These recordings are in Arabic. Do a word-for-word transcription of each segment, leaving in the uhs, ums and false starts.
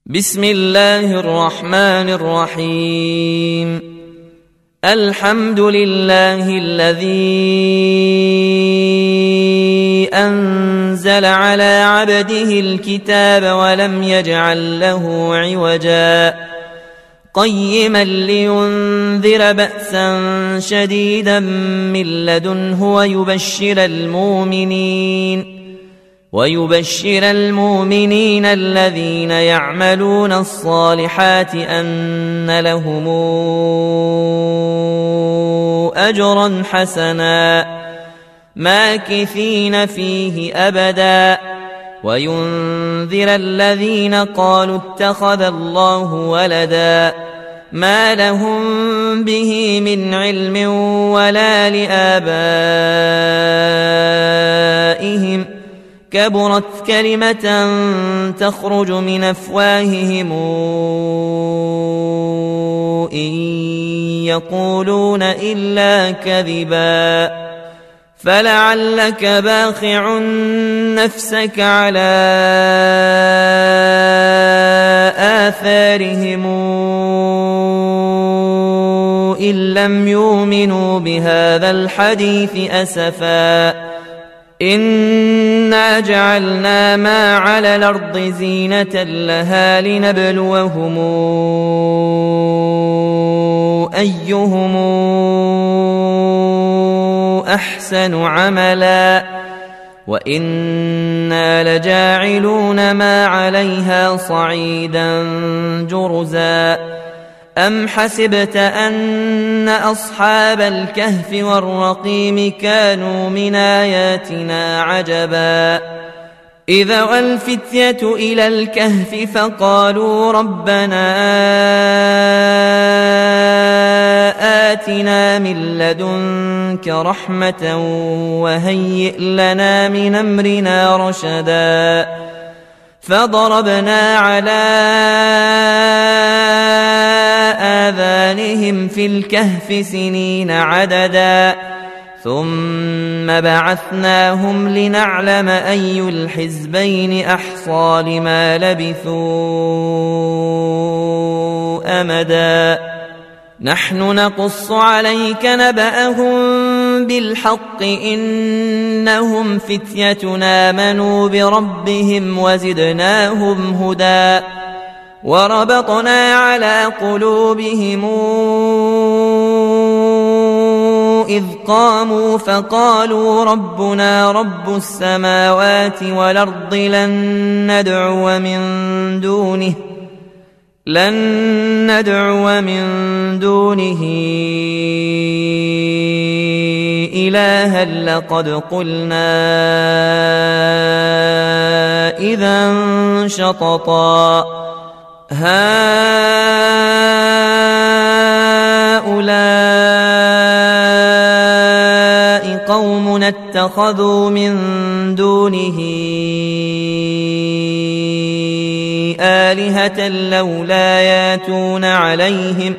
بسم الله الرحمن الرحيم. الحمد لله الذي أنزل على عبده الكتاب ولم يجعل له عوجا قيما لينذر بأسا شديدا من لدنه ويبشر المؤمنين ويبشر المؤمنين الذين يعملون الصالحات أن لهم أجرا حسنا ماكثين فيه أبدا وينذر الذين قالوا اتخذ الله ولدا ما لهم به من علم ولا لآبائهم كبرت كلمة تخرج من أفواههم إن يقولون إلا كذبا فلعلك باخع نفسك على آثارهم إن لم يؤمنوا بهذا الحديث أسفا إنا جعلنا ما على الأرض زينة لها لنبلوهم أيهم أحسن عملا وإنا لجاعلون ما عليها صعيدا جرزا أم حسبت أن أصحاب الكهف والرقيم كانوا من آياتنا عجبا إذا والفتية إلى الكهف فقالوا ربنا آتنا من لدنك رحمة وهيئ لنا من أمرنا رشدا فضربنا على آذانهم في الكهف سنين عددا ثم بعثناهم لنعلم أي الحزبين أحصى لما لبثوا أمدا نحن نقص عليك نبأهم بالحق إنهم فتية آمنوا بربهم وزدناهم هدى وربطنا على قلوبهم إذ قاموا فقالوا ربنا رب السماوات والأرض لن ندعو من دونه لن ندعو من دونه إلها لقد قلنا إذا شططا هؤلاء قوم اتخذوا من دونه آلهة لولا ياتون عليهم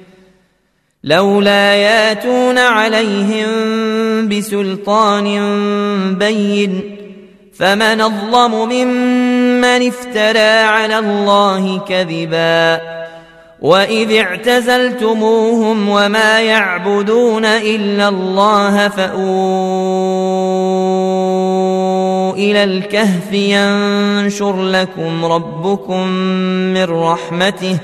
لولا ياتون عليهم بسلطان بين فمن أظلم ممن افترى على الله كذبا وإذ اعتزلتموهم وما يعبدون إلا الله فأووا إلى الكهف ينشر لكم ربكم من رحمته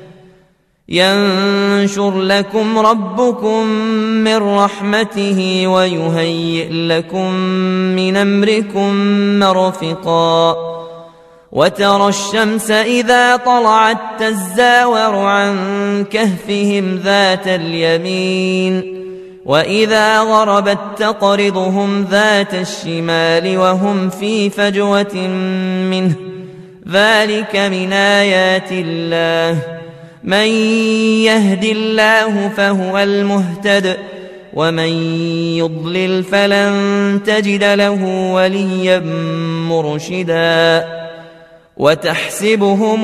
ينشر لكم ربكم من رحمته ويهيئ لكم من أمركم مرفقا وترى الشمس إذا طلعت تزاور عن كهفهم ذات اليمين وإذا غربت تقرضهم ذات الشمال وهم في فجوة منه ذلك من آيات الله من يهد الله فهو المهتد ومن يضلل فلن تجد له وليا مرشدا وتحسبهم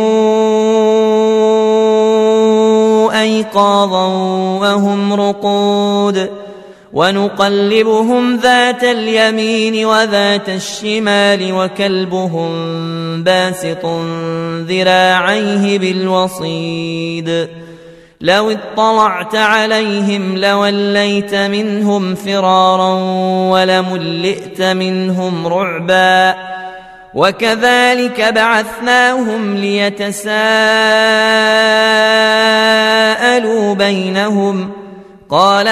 أيقاظا وهم رقود ونقلبهم ذات اليمين وذات الشمال وكلبهم باسط ذراعيه بالوصيد لو اطلعت عليهم لوليت منهم فرارا ولملئت منهم رعبا وكذلك بعثناهم ليتساءلوا بينهم قال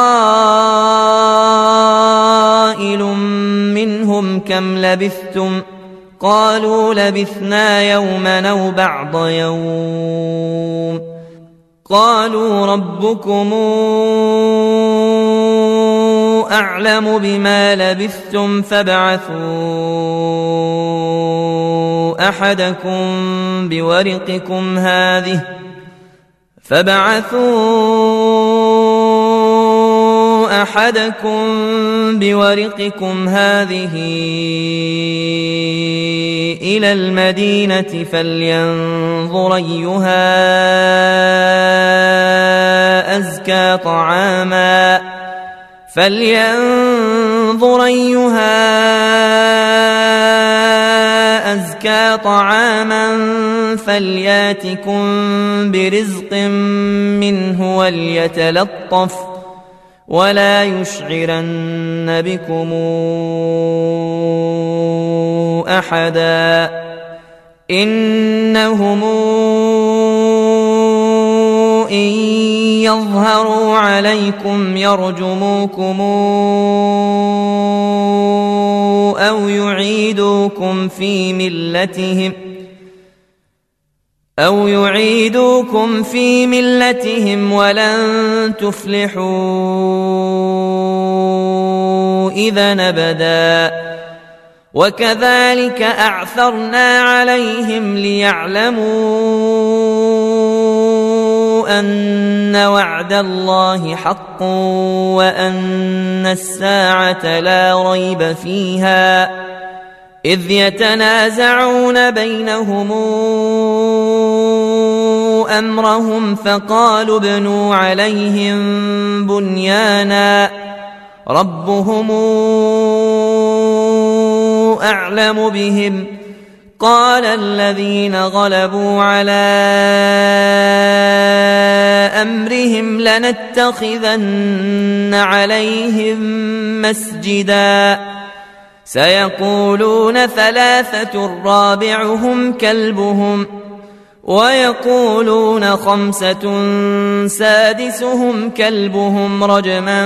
قائل منهم كم لبثتم قالوا لبثنا يوما أو بعض يوم قالوا ربكم أعلم بما لبثتم فابعثوا أحدكم بورقكم هذه فابعثوا أحدكم بورقكم هذه إلى المدينة فلينظر أيها أزكى طعاما فلينظر أيها أزكى طعاما فلياتكم برزق منه وليتلطف ولا يشعرن بكم أحدا إنهم إن يظهروا عليكم يرجموكم أو يعيدوكم في ملتهم أو يعيدوكم في ملتهم ولن تفلحوا إذا أبدا وكذلك أعثرنا عليهم ليعلموا أن وعد الله حق وأن الساعة لا ريب فيها إذ يتنازعون بينهم أمرهم فقالوا ابنوا عليهم بنيانا ربهم أعلم بهم قال الذين غلبوا على أمرهم لنتخذن عليهم مسجدا سيقولون ثلاثة رابعهم كلبهم ويقولون خمسة سادسهم كلبهم رجما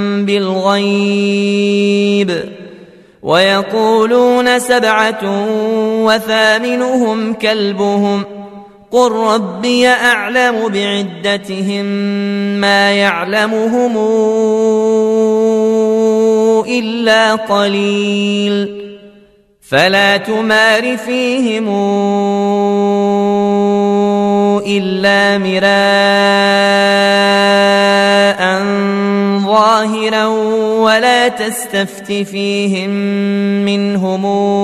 بالغيب ويقولون سبعة وثامنهم كلبهم قل ربي أعلم بعدتهم ما يعلمهم إلا قليل فلا تمار فيهم إلا مراء ظاهرا ولا تستفت فيهم منهم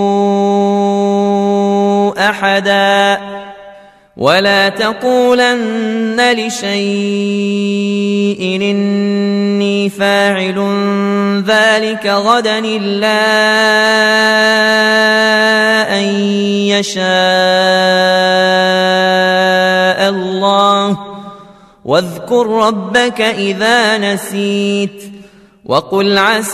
أحدا ولا تقولن لشيء إني فاعل ذلك غدا إلا أن يشاء الله واذكر ربك إذا نسيت وقل عسى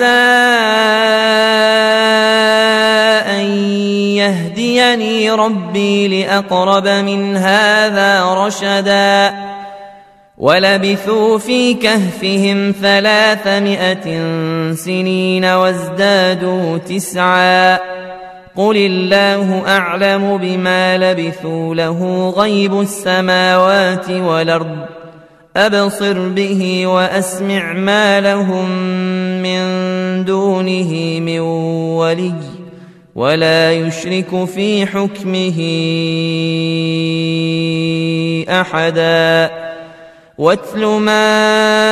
أن يهديني ربي لأقرب من هذا رشدا ولبثوا في كهفهم ثلاثمائة سنين وازدادوا تسعا قل الله أعلم بما لبثوا له غيب السماوات والأرض أبصر به وأسمع ما لهم من دونه من ولي ولا يشرك في حكمه أحدا واتل ما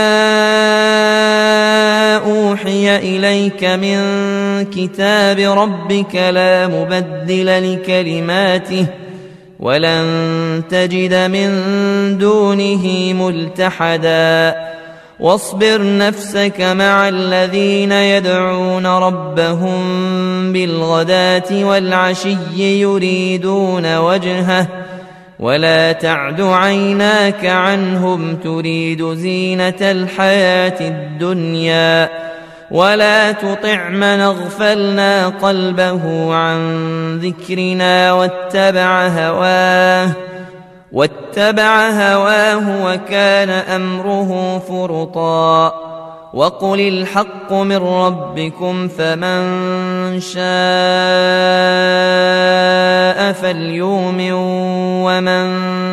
أوحي إليك من كتاب ربك لا مبدل لكلماته ولن تجد من دونه ملتحدا واصبر نفسك مع الذين يدعون ربهم بالغداة والعشي يريدون وجهه ولا تعد عيناك عنهم تريد زينة الحياة الدنيا ولا تطع من اغفلنا قلبه عن ذكرنا واتبع هواه واتبع هواه وكان أمره فرطا وقل الحق من ربكم فمن شاء فليؤمن ومن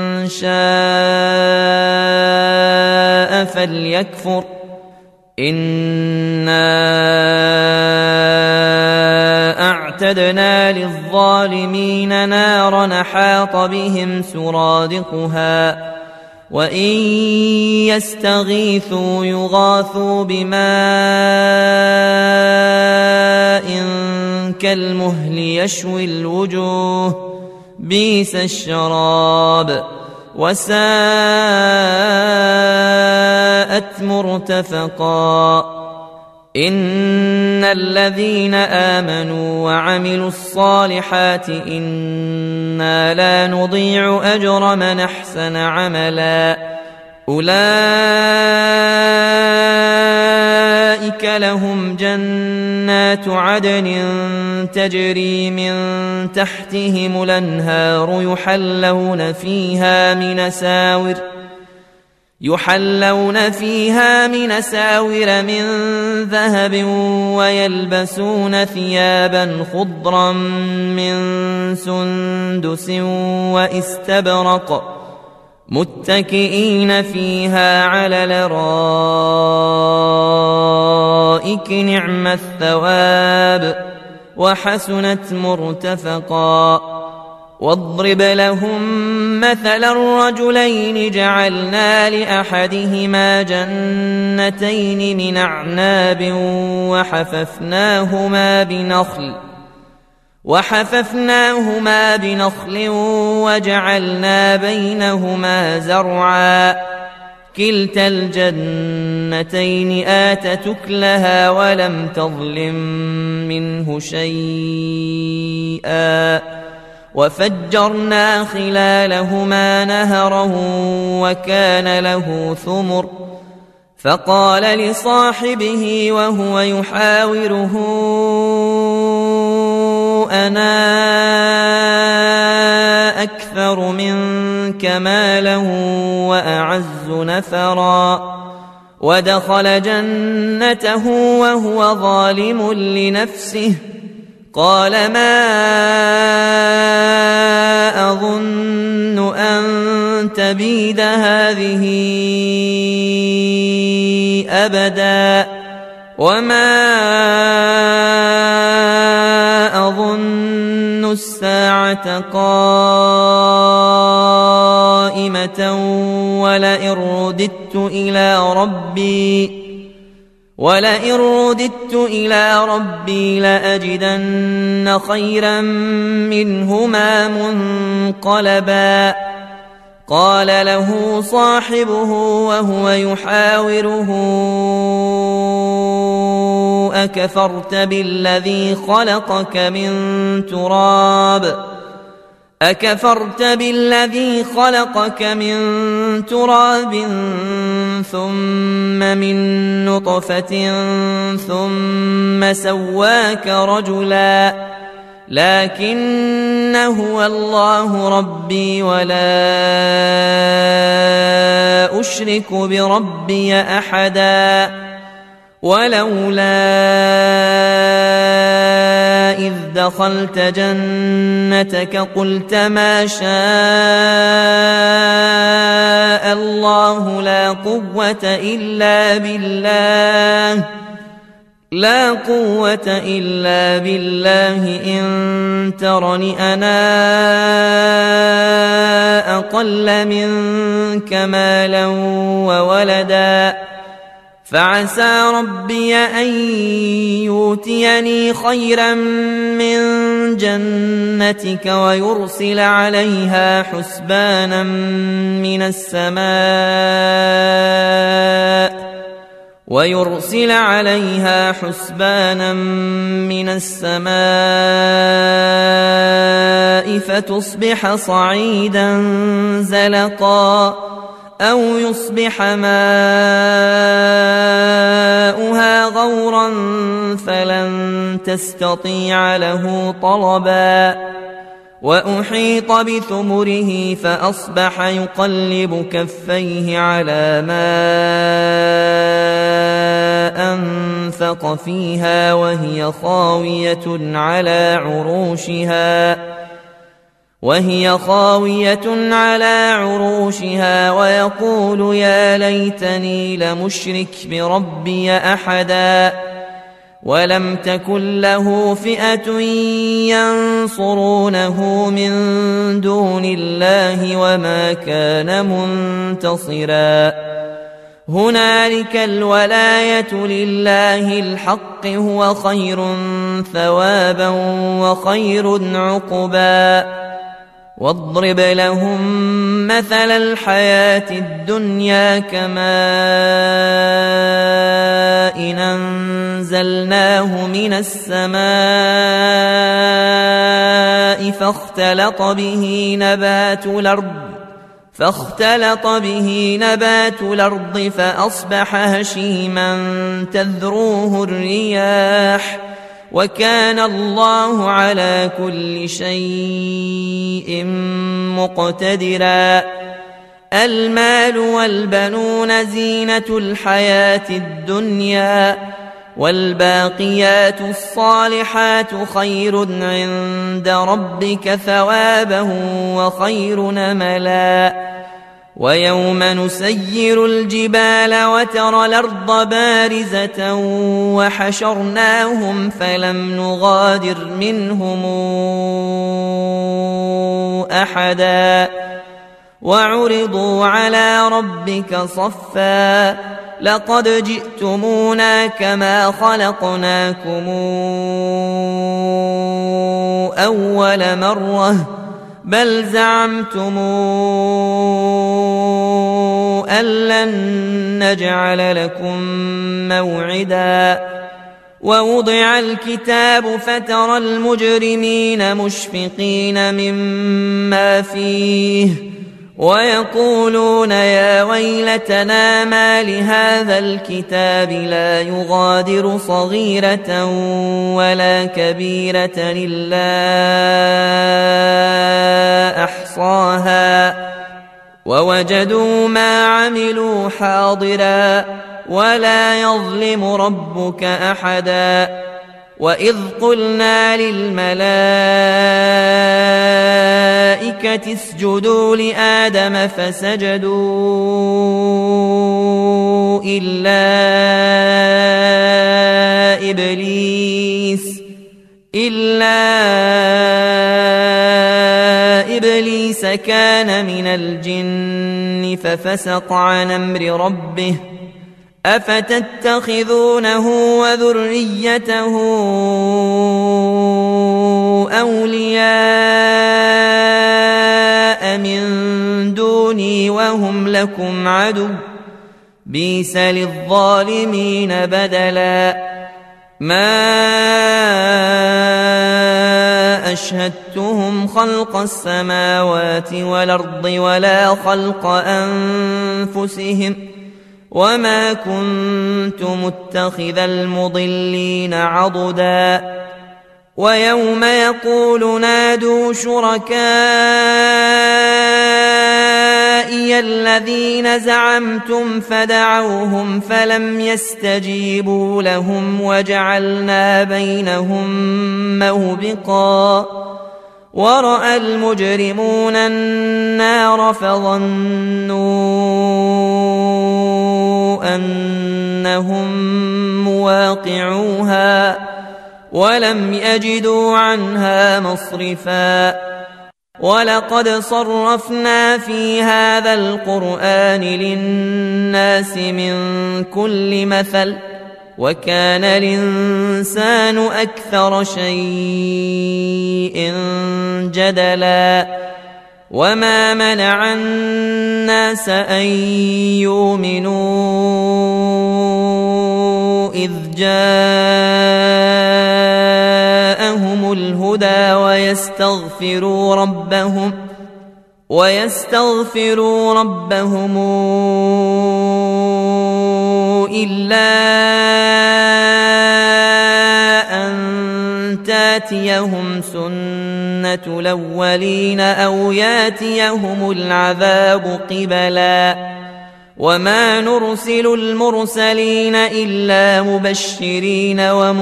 شاء فليكفر إنا أعتدنا للظالمين نارا حاط بهم سرادقها وإن يستغيثوا يغاثوا بماء كالمهل يشوي الوجوه بئس الشراب وساءت مرتفقا إن الذين آمنوا وعملوا الصالحات إنا لا نضيع أجر من أحسن عملا أولئك لهم جنات عدن تجري من تحتهم الأنهار يحلون فيها من ساور يحلون فيها من ساور من ذهب ويلبسون ثيابا خضرا من سندس واستبرق متكئين فيها على الأرائك نعم الثواب وحسنت مرتفقا واضرب لهم مثل الرجلين جعلنا لأحدهما جنتين من أعناب وحففناهما بنخل وحففناهما بنخل وجعلنا بينهما زرعا كلتا الجنتين آتت أكلها ولم تظلم منه شيئا وفجرنا خلالهما نهرا وكان له ثمر فقال لصاحبه وهو يحاوره أنا أكثر منك مالا وأعز نفرا ودخل جنته وهو ظالم لنفسه قال ما أظن أن تبيد هذه أبدا وما أظن الساعة قائمة ولئن رددت إلى ربي ولئن رددت إلى ربي لأجدن خيرا منهما منقلبا قال له صاحبه وهو يحاوره أكفرت بالذي خلقك من تراب أكفرت بالذي خلقك من تراب ثم من نطفة ثم سواك رجلا لكن هو الله ربي ولا أشرك بربي أحدا ولولا إذ دخلت جنتك قلت ما شاء الله لا قوة إلا بالله لا قوة إلا بالله إن ترني أنا أقل منك مالا وولدا فعسى ربي أن يؤتيني خيرا من جنتك ويرسل عليها حسبانا من السماء ويرسل عليها حسبانا من السماء فتصبح صعيدا زلقا أو يصبح ماؤها غورا فلن تستطيع له طلبا وأحيط بثمره فأصبح يقلب كفيه على ما أنفق فيها وهي خاوية على عروشها وهي خاوية على عروشها ويقول يا ليتني لمشرك بربي أحدا ولم تكن له فئة ينصرونه من دون الله وما كان منتصرا هنالك الولاية لله الحق هو خير ثوابا وخير عقبا واضرب لهم مثل الحياة الدنيا كماء إن أنزلناه من السماء فاختلط به نبات الأرض فاختلط به نبات الأرض فأصبح هشيما تذروه الرياح وكان الله على كل شيء مقتدرا المال والبنون زينة الحياة الدنيا والباقيات الصالحات خير عند ربك ثوابا وخير نملا ويوم نسير الجبال وترى الأرض بارزة وحشرناهم فلم نغادر منهم أحدا وعرضوا على ربك صفا لقد جئتمونا كما خلقناكم أول مرة بل زعمتم أن لن نجعل لكم موعدا ووضع الكتاب فترى المجرمين مشفقين مما فيه ويقولون يا ويلتنا ما لهذا الكتاب لا يغادر صغيرة ولا كبيرة إلا أحصاها ووجدوا ما عملوا حاضرا ولا يظلم ربك أحدا وإذ قلنا للملائكة اسجدوا لآدم فسجدوا إلا إبليس إلا إبليس كان من الجن ففسق عن أمر ربه أفتتخذونه وذريته أولياء من دوني وهم لكم عدو بئس للظالمين بدلا ما أشهدتهم خلق السماوات والأرض ولا خلق أنفسهم وما كنت متخذ المضلين عضدا ويوم يقول نادوا شركائي الذين زعمتم فدعوهم فلم يستجيبوا لهم وجعلنا بينهم موبقا ورأى المجرمون النار فظنوا أنهم مواقعوها ولم يجدوا عنها مصرفا ولقد صرفنا في هذا القرآن للناس من كل مثل وكان الإنسان أكثر شيء جدلا وما منع الناس أن يؤمنوا جاءهم الهدى ويستغفروا ربهم ويستغفروا ربهم إلا أن تاتيهم سنة الأولين أو ياتيهم العذاب قبلا وما نرسل المرسلين إلا مبشرين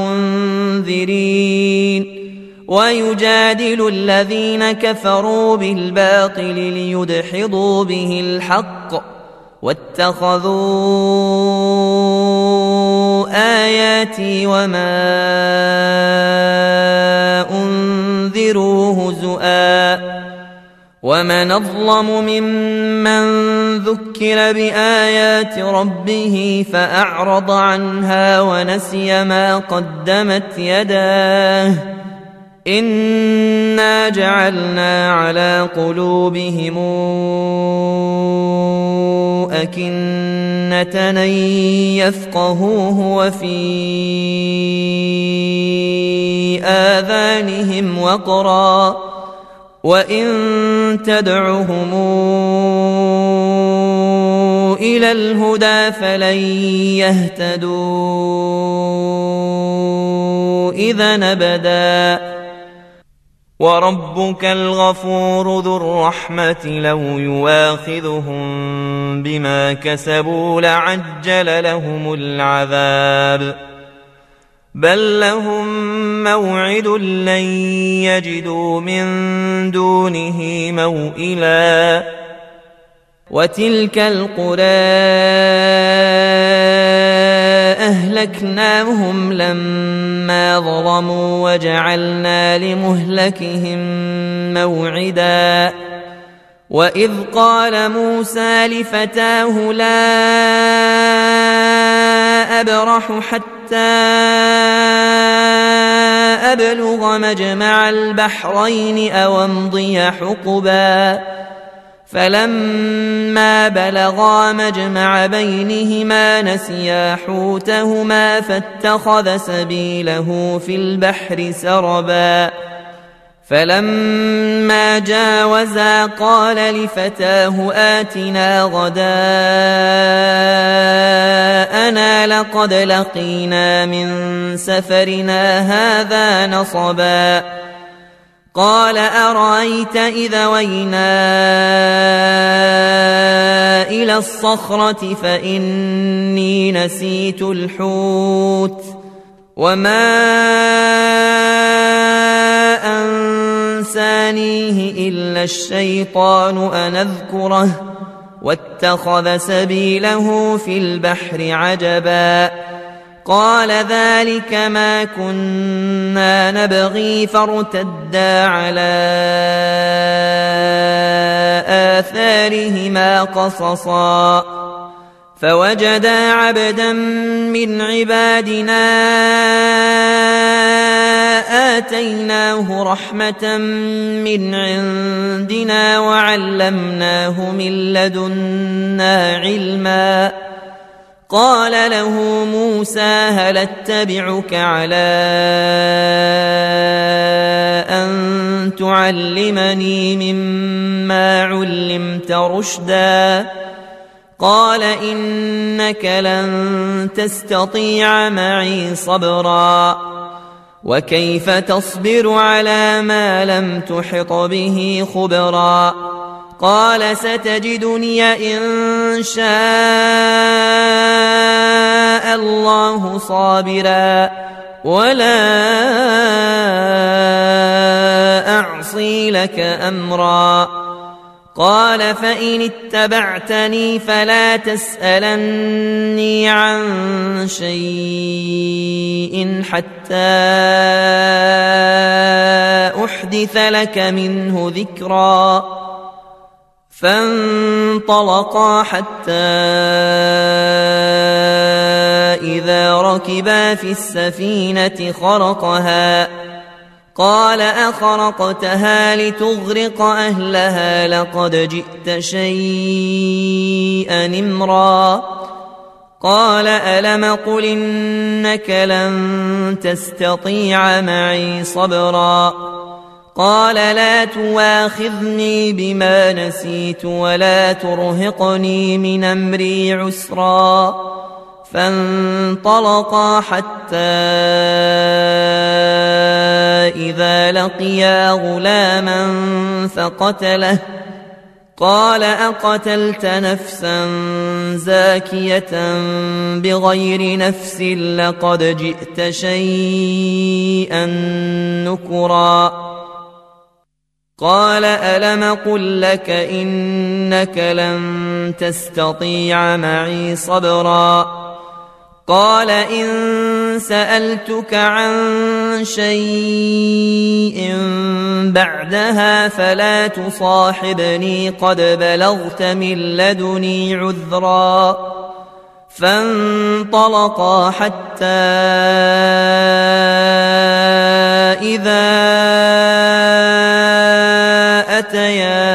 ومنذرين ويجادل الذين كفروا بالباطل ليدحضوا به الحق واتخذوا آياتي وما أنذروا هزؤا ومن أظلم ممن ذكر بآيات ربه فأعرض عنها ونسي ما قدمت يداه إنا جعلنا على قلوبهم أكنة أن يفقهوه وفي آذانهم وقرا وإن تدعهم إلى الهدى فلن يهتدوا إذا أبدا وربك الغفور ذو الرحمة لو يواخذهم بما كسبوا لعجل لهم العذاب بل لهم موعد لن يجدوا من دونه موئلا وتلك القرى أهلكناهم لما ظلموا وجعلنا لمهلكهم موعدا وإذ قال موسى لفتاه لا أبرح حتى أبلغ مجمع البحرين أو أمضي حقبا فلما بلغا مجمع بينهما نسيا حوتهما فاتخذ سبيله في البحر سربا فلما جاوزا قال لفتاه آتنا غداءنا لقد لقينا من سفرنا هذا نصبا قال أرأيت إذا وينا إلى الصخرة فإني نسيت الحوت وما أنسانيه إلا الشيطان أن أذكره واتخذ سبيله في البحر عجبا قال ذلك ما كنا نبغي فارتدا على آثارهما قصصا فوجدا عبدا من عبادنا آتيناه رحمة من عندنا وعلمناه من لدنا علما قال له موسى هل اتبعك على أن تعلمني مما علمت رشدا قال إنك لن تستطيع معي صبرا وكيف تصبر على ما لم تحط به خبرا قال ستجدني إن شاء الله صابرا ولا أعصي لك أمرا قال فإن اتبعتني فلا تسألني عن شيء حتى أحدث لك منه ذكرا فانطلقا حتى إذا ركبا في السفينة خرقها قال أخرقتها لتغرق أهلها لقد جئت شيئا إمرا قال ألم قل إنك لن تستطيع معي صبرا قال لا تواخذني بما نسيت ولا ترهقني من أمري عسرا فانطلقا حتى إذا لقيا غلاما فقتله قال أقتلت نفسا زاكية بغير نفس لقد جئت شيئا نكرا قال ألم قل لك إنك لن تستطيع معي صبرا قال إن سألتك عن شيء بعدها فلا تصاحبني قد بلغت من لدني عذرا فانطلقا حتى إذا أتيا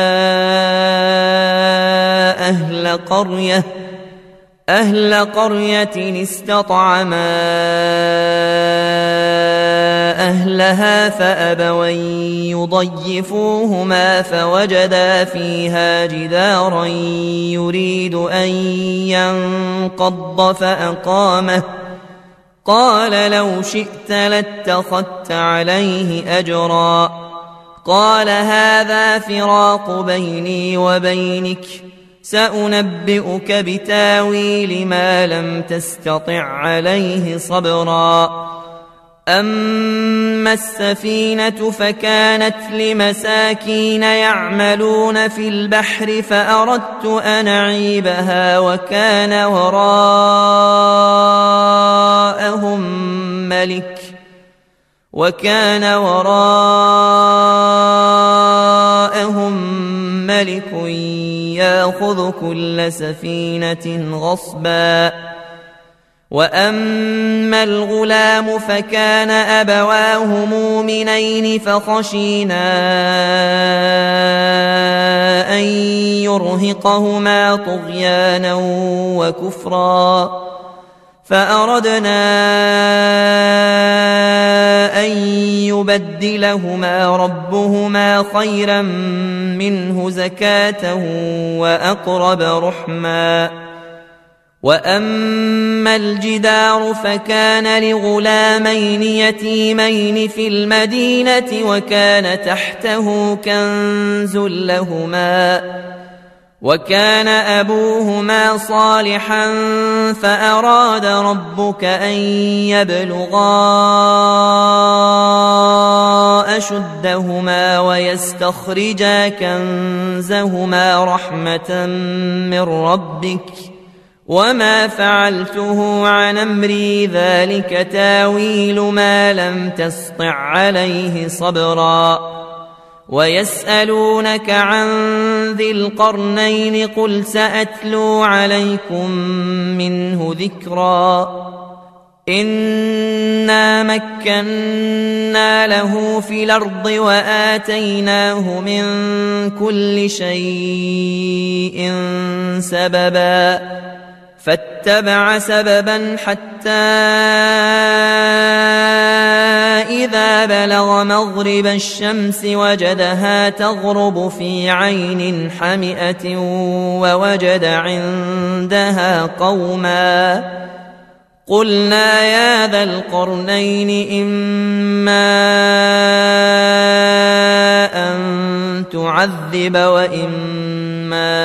أهل قرية أهل قرية استطعما أهلها فأبوا يضيفوهما فوجدا فيها جدارا يريد أن ينقض فأقامه قال لو شئت لاتخذت عليه أجرا قال هذا فراق بيني وبينك سأنبئك بتاويل ما لم تستطع عليه صبرا أما السفينة فكانت لمساكين يعملون في البحر فأردت أن أعيبها وكان وراءهم ملك وكان وراءهم ملك يأخذ كل سفينة غصبا وأما الغلام فكان أبواه مؤمنين فخشينا أن يرهقهما طغيانا وكفرا فأردنا أن يبدلهما ربهما خيرا منه زكاة وأقرب رحما وأما الجدار فكان لغلامين يتيمين في المدينة وكان تحته كنز لهما وكان أبوهما صالحا فأراد ربك أن يبلغا أشدهما ويستخرجا كنزهما رحمة من ربك وما فعلته عن أمري ذلك تاويل ما لم تسطع عليه صبرا ويسألونك عن ذي القرنين قل سأتلو عليكم منه ذكرا إنا مكنا له في الأرض وآتيناه من كل شيء سببا فاتبع سببا حتى إذا بلغ مغرب الشمس وجدها تغرب في عين حمئة ووجد عندها قوما قلنا يا ذا القرنين إما أن تعذب وإما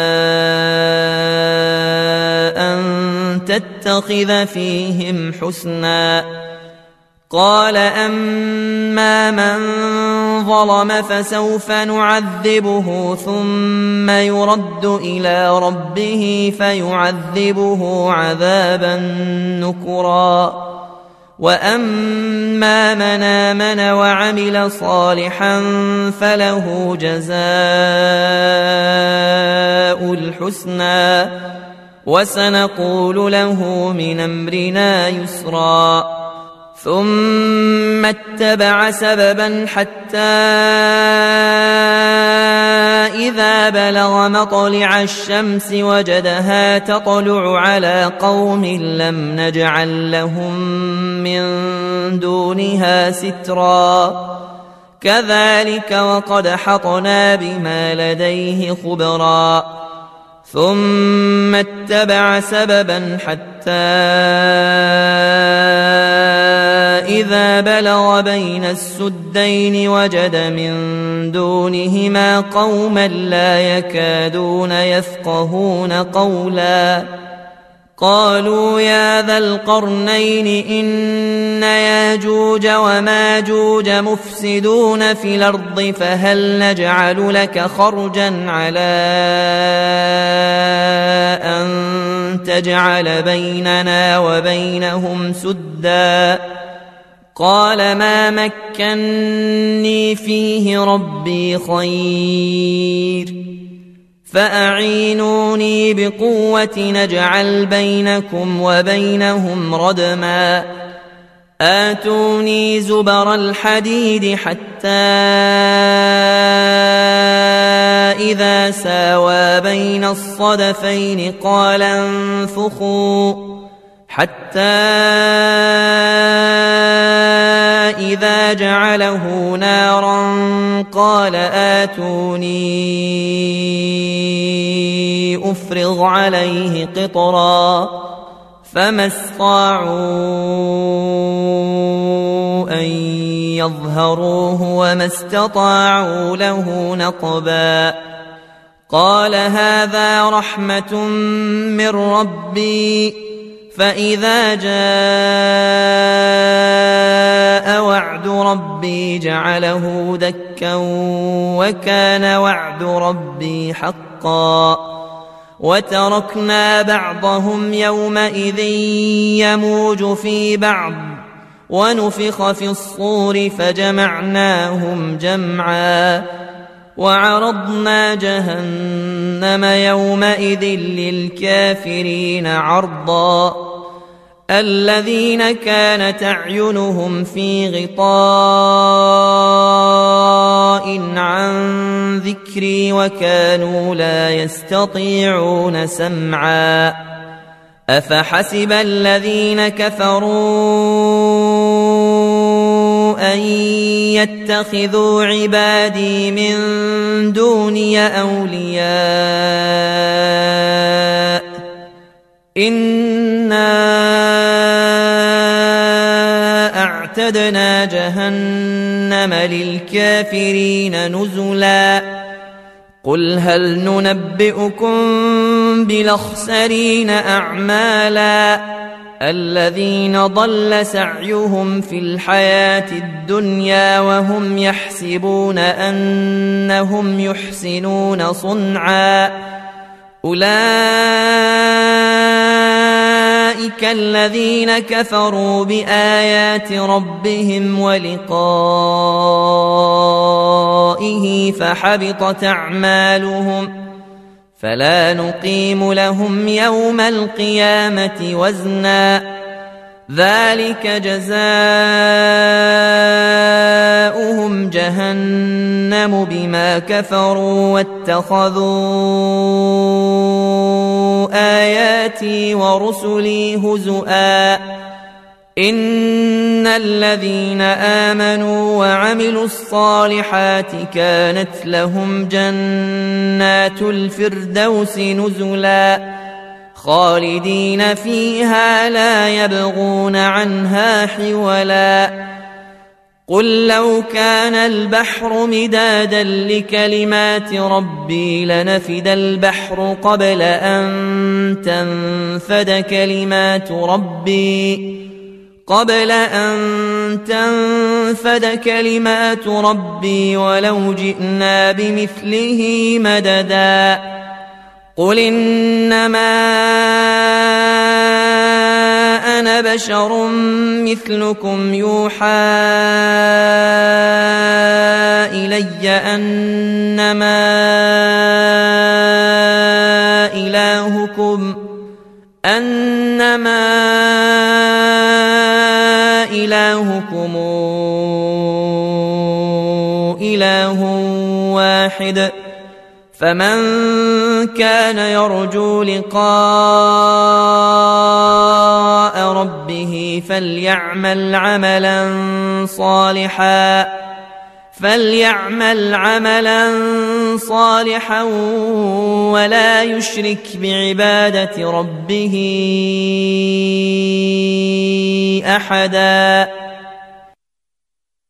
أن تتخذ فيهم حسنا قال أما من ظلم فسوف نعذبه ثم يرد إلى ربه فيعذبه عذابا نكرا وأما من آمن وعمل صالحا فله جزاء الحسنى وسنقول له من أمرنا يسرا ثم اتبع سببا حتى إذا بلغ مطلع الشمس وجدها تطلع على قوم لم نجعل لهم من دونها سترا كذلك وقد حطنا بما لديه خبرا ثم اتبع سببا حتى إذا بلغ بين السدين وجد من دونهما قوما لا يكادون يفقهون قولا قالوا يا ذا القرنين إن ياجوج وماجوج مفسدون في الأرض فهل نجعل لك خرجا على أن تجعل بيننا وبينهم سدا قال ما مكني فيه ربي خير فأعينوني بقوة نجعل بينكم وبينهم ردما آتوني زبر الحديد حتى إذا ساوى بين الصدفين قال انفخوا حتى إذا جعله نارا قال آتوني أفرغ عليه قطرا فما استطاعوا أن يظهروه وما استطاعوا له نقبا قال هذا رحمة من ربي فإذا جاء وعد ربي جعله دكا وكان وعد ربي حقا وتركنا بعضهم يومئذ يموج في بعض ونفخ في الصور فجمعناهم جمعا وعرضنا جهنم يومئذ للكافرين عرضا الذين كانت أعينهم في غطاء عن ذكري وكانوا لا يستطيعون سمعا أفحسب الذين كفروا أن يتخذوا عبادي من دوني أولياء إنا أعتدنا جهنم للكافرين نزلا قل هل ننبئكم بالأخسرين أعمالا الذين ضل سعيهم في الحياة الدنيا وهم يحسبون أنهم يحسنون صنعا أولئك الذين كفروا بآيات ربهم ولقائه فحبطت أعمالهم فلا نقيم لهم يوم القيامة وزنا ذلك جزاؤهم جهنم بما كفروا واتخذوا آياتي ورسلي هزؤا إن الذين آمنوا وعملوا الصالحات كانت لهم جنات الفردوس نزلا خالدين فيها لا يبغون عنها حولا قل لو كان البحر مدادا لكلمات ربي لنفد البحر قبل أن تنفد كلمات ربي قبل أن تنفد كلمات ربي ولو جئنا بمثله مددا قل إنما أنا بشر مثلكم يوحى إلي أنما إلهكم أنما إلهكم إله واحد فمن كان يرجو لقاء ربه فليعمل عملا صالحا فليعمل عملا صالحا ولا يشرك بعبادة ربه أحدا.